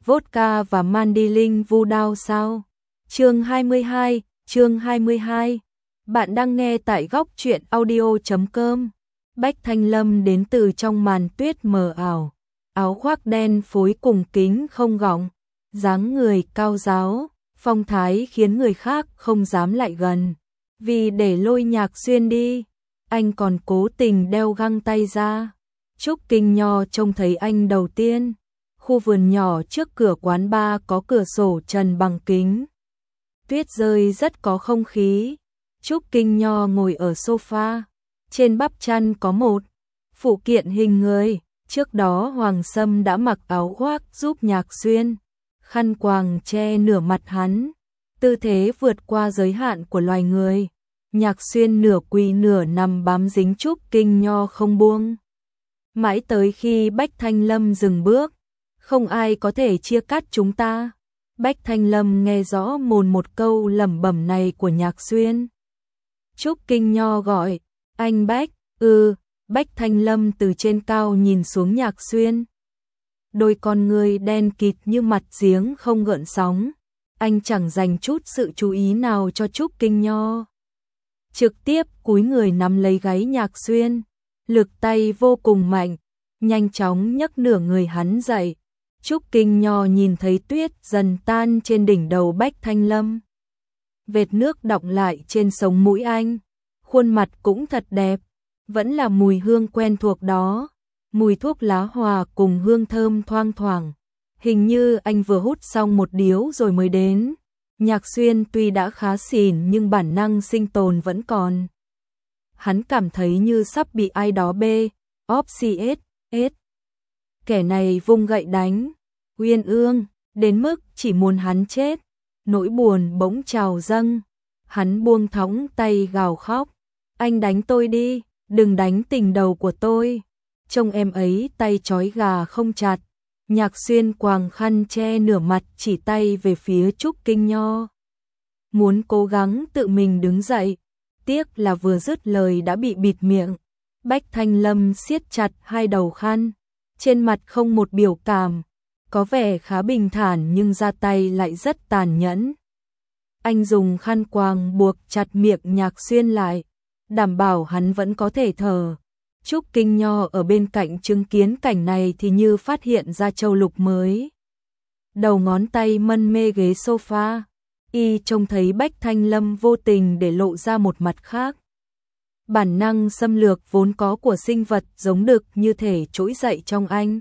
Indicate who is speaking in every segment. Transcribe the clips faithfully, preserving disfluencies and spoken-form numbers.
Speaker 1: vodka và mandolin vu đao sao? Chương hai mươi hai, chương hai mươi hai. Bạn đang nghe tại góc truyện audio chấm com. Bách Thanh Lâm đến từ trong màn tuyết mờ ảo, áo khoác đen phối cùng kính không gọng, dáng người cao ráo, phong thái khiến người khác không dám lại gần. Vì để lôi Nhạc Xuyên đi, anh còn cố tình đeo găng tay ra. Trúc Kinh Nho trông thấy anh đầu tiên. Khu vườn nhỏ trước cửa quán bar có cửa sổ trần bằng kính. Tuyết rơi rất có không khí. Trúc Kinh Nho ngồi ở sofa. Trên bắp chân có một phụ kiện hình người. Trước đó Hoàng Sâm đã mặc áo khoác giúp Nhạc Xuyên. Khăn quàng che nửa mặt hắn. Tư thế vượt qua giới hạn của loài người. Nhạc Xuyên nửa quỳ nửa nằm bám dính Trúc Kinh Nho không buông. Mãi tới khi Bách Thanh Lâm dừng bước. Không ai có thể chia cắt chúng ta. Bách Thanh Lâm nghe rõ mồn một câu lẩm bẩm này của Nhạc Xuyên. Trúc Kinh Nho gọi, anh Bách, ừ, Bách Thanh Lâm từ trên cao nhìn xuống Nhạc Xuyên. Đôi con người đen kịt như mặt giếng không gợn sóng. Anh chẳng dành chút sự chú ý nào cho Trúc Kinh Nho. Trực tiếp cúi người nắm lấy gáy Nhạc Xuyên. Lực tay vô cùng mạnh, nhanh chóng nhấc nửa người hắn dậy. Trúc Kinh Nho nhìn thấy tuyết dần tan trên đỉnh đầu Bách Thanh Lâm. Vệt nước đọng lại trên sống mũi anh. Khuôn mặt cũng thật đẹp. Vẫn là mùi hương quen thuộc đó. Mùi thuốc lá hòa cùng hương thơm thoang thoảng. Hình như anh vừa hút xong một điếu rồi mới đến. Nhạc Xuyên tuy đã khá xỉn nhưng bản năng sinh tồn vẫn còn. Hắn cảm thấy như sắp bị ai đó bê, óp xì ết, ết. Kẻ này vung gậy đánh, Uyên Ương, đến mức chỉ muốn hắn chết. Nỗi buồn bỗng trào dâng, hắn buông thõng tay gào khóc. Anh đánh tôi đi, đừng đánh tình đầu của tôi. Trông em ấy tay trói gà không chặt. Nhạc Xuyên quàng khăn che nửa mặt chỉ tay về phía Trúc Kinh Nho. Muốn cố gắng tự mình đứng dậy. Tiếc là vừa dứt lời đã bị bịt miệng. Bách Thanh Lâm siết chặt hai đầu khăn. Trên mặt không một biểu cảm. Có vẻ khá bình thản nhưng ra tay lại rất tàn nhẫn. Anh dùng khăn quàng buộc chặt miệng Nhạc Xuyên lại. Đảm bảo hắn vẫn có thể thở. Trúc Kinh Nho ở bên cạnh chứng kiến cảnh này thì như phát hiện ra châu lục mới. Đầu ngón tay mân mê ghế sofa. Y trông thấy Bách Thanh Lâm vô tình để lộ ra một mặt khác. Bản năng xâm lược vốn có của sinh vật giống đực như thể trỗi dậy trong anh.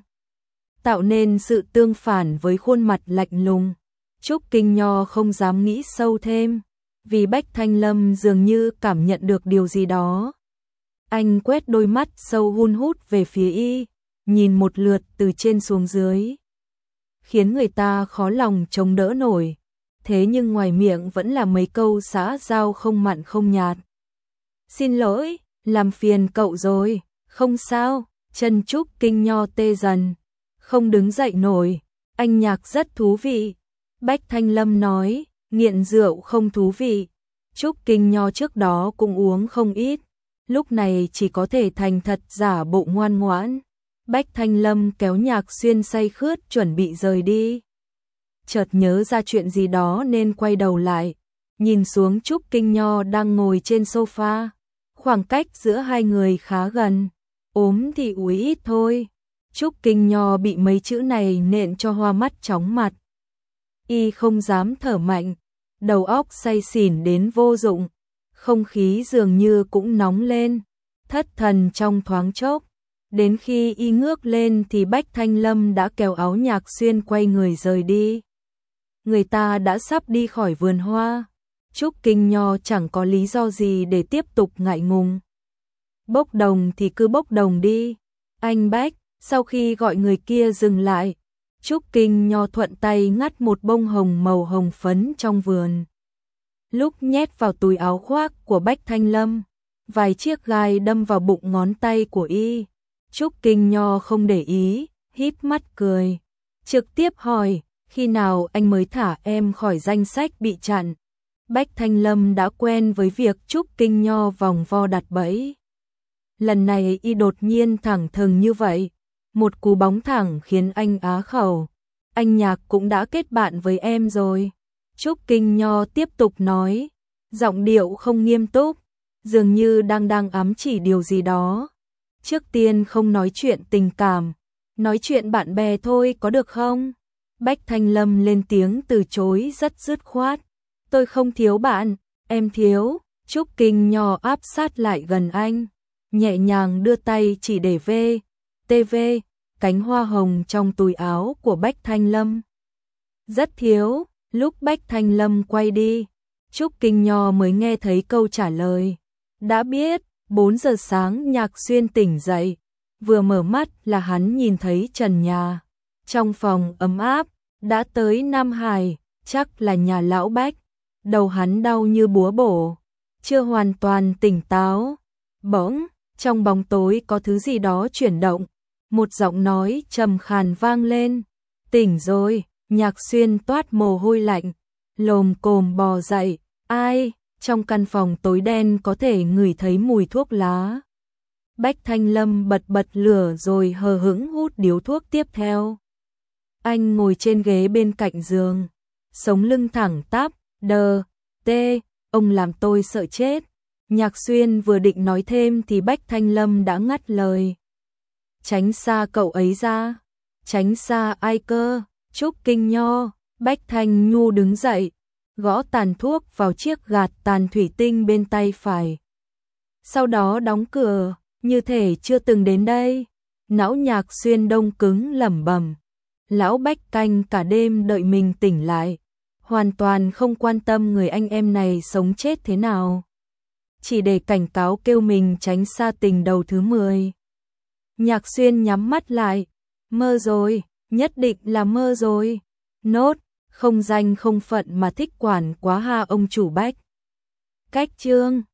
Speaker 1: Tạo nên sự tương phản với khuôn mặt lạnh lùng. Trúc Kinh Nho không dám nghĩ sâu thêm. Vì Bách Thanh Lâm dường như cảm nhận được điều gì đó. Anh quét đôi mắt sâu hun hút về phía y. Nhìn một lượt từ trên xuống dưới. Khiến người ta khó lòng chống đỡ nổi. Thế nhưng ngoài miệng vẫn là mấy câu xã giao không mặn không nhạt. Xin lỗi, làm phiền cậu rồi, không sao. Chân Trúc Kinh Nho tê dần, không đứng dậy nổi. Anh Nhạc rất thú vị. Bách Thanh Lâm nói, nghiện rượu không thú vị. Trúc Kinh Nho trước đó cũng uống không ít. Lúc này chỉ có thể thành thật giả bộ ngoan ngoãn. Bách Thanh Lâm kéo Nhạc Xuyên say khướt chuẩn bị rời đi. Chợt nhớ ra chuyện gì đó nên quay đầu lại. Nhìn xuống Trúc Kinh Nho đang ngồi trên sofa. Khoảng cách giữa hai người khá gần. Ốm thì úi ít thôi. Trúc Kinh Nho bị mấy chữ này nện cho hoa mắt chóng mặt. Y không dám thở mạnh. Đầu óc say xỉn đến vô dụng. Không khí dường như cũng nóng lên. Thất thần trong thoáng chốc. Đến khi y ngước lên thì Bách Thanh Lâm đã kéo áo Nhạc Xuyên quay người rời đi. Người ta đã sắp đi khỏi vườn hoa. Trúc Kinh Nho chẳng có lý do gì để tiếp tục ngại ngùng. Bốc đồng thì cứ bốc đồng đi. Anh Bách, sau khi gọi người kia dừng lại, Trúc Kinh Nho thuận tay ngắt một bông hồng màu hồng phấn trong vườn. Lúc nhét vào túi áo khoác của Bách Thanh Lâm, vài chiếc gai đâm vào bụng ngón tay của y. Trúc Kinh Nho không để ý, híp mắt cười. Trực tiếp hỏi, khi nào anh mới thả em khỏi danh sách bị chặn? Bách Thanh Lâm đã quen với việc Trúc Kinh Nho vòng vo đặt bẫy. Lần này y đột nhiên thẳng thừng như vậy. Một cú bóng thẳng khiến anh á khẩu. anh Nhạc cũng đã kết bạn với em rồi. Trúc Kinh Nho tiếp tục nói, giọng điệu không nghiêm túc, dường như đang đang ám chỉ điều gì đó. Trước tiên không nói chuyện tình cảm, nói chuyện bạn bè thôi có được không? Bách Thanh Lâm lên tiếng từ chối rất dứt khoát. Tôi không thiếu bạn, em thiếu. Trúc Kinh Nho áp sát lại gần anh, nhẹ nhàng đưa tay chỉ để vê, tê vê, cánh hoa hồng trong túi áo của Bách Thanh Lâm. Rất thiếu. Lúc Bách Thanh Lâm quay đi, Trúc Kinh Nho mới nghe thấy câu trả lời. Đã biết, bốn giờ sáng Nhạc Xuyên tỉnh dậy, vừa mở mắt là hắn nhìn thấy trần nhà. Trong phòng ấm áp, đã tới Nam Hải, chắc là nhà lão Bách. Đầu hắn đau như búa bổ, chưa hoàn toàn tỉnh táo. Bỗng, trong bóng tối có thứ gì đó chuyển động, một giọng nói trầm khàn vang lên. Tỉnh rồi. Nhạc Xuyên toát mồ hôi lạnh, lồm cồm bò dậy. Ai? Trong căn phòng tối đen có thể ngửi thấy mùi thuốc lá. Bách Thanh Lâm bật bật lửa rồi hờ hững hút điếu thuốc tiếp theo. Anh ngồi trên ghế bên cạnh giường, sống lưng thẳng tắp, đờ, tê, ông làm tôi sợ chết. Nhạc Xuyên vừa định nói thêm thì Bách Thanh Lâm đã ngắt lời. Tránh xa cậu ấy ra. Tránh xa ai cơ? Trúc Kinh Nho. Bách Thanh Nhu đứng dậy, gõ tàn thuốc vào chiếc gạt tàn thủy tinh bên tay phải. Sau đó đóng cửa, như thể chưa từng đến đây. Não Nhạc Xuyên đông cứng lẩm bẩm. Lão Bách canh cả đêm đợi mình tỉnh lại, hoàn toàn không quan tâm người anh em này sống chết thế nào, chỉ để cảnh cáo kêu mình tránh xa tình đầu thứ mười. Nhạc Xuyên nhắm mắt lại. Mơ rồi, nhất định là mơ rồi. Nốt, không danh không phận mà thích quản quá ha ông chủ Bách. Cách chương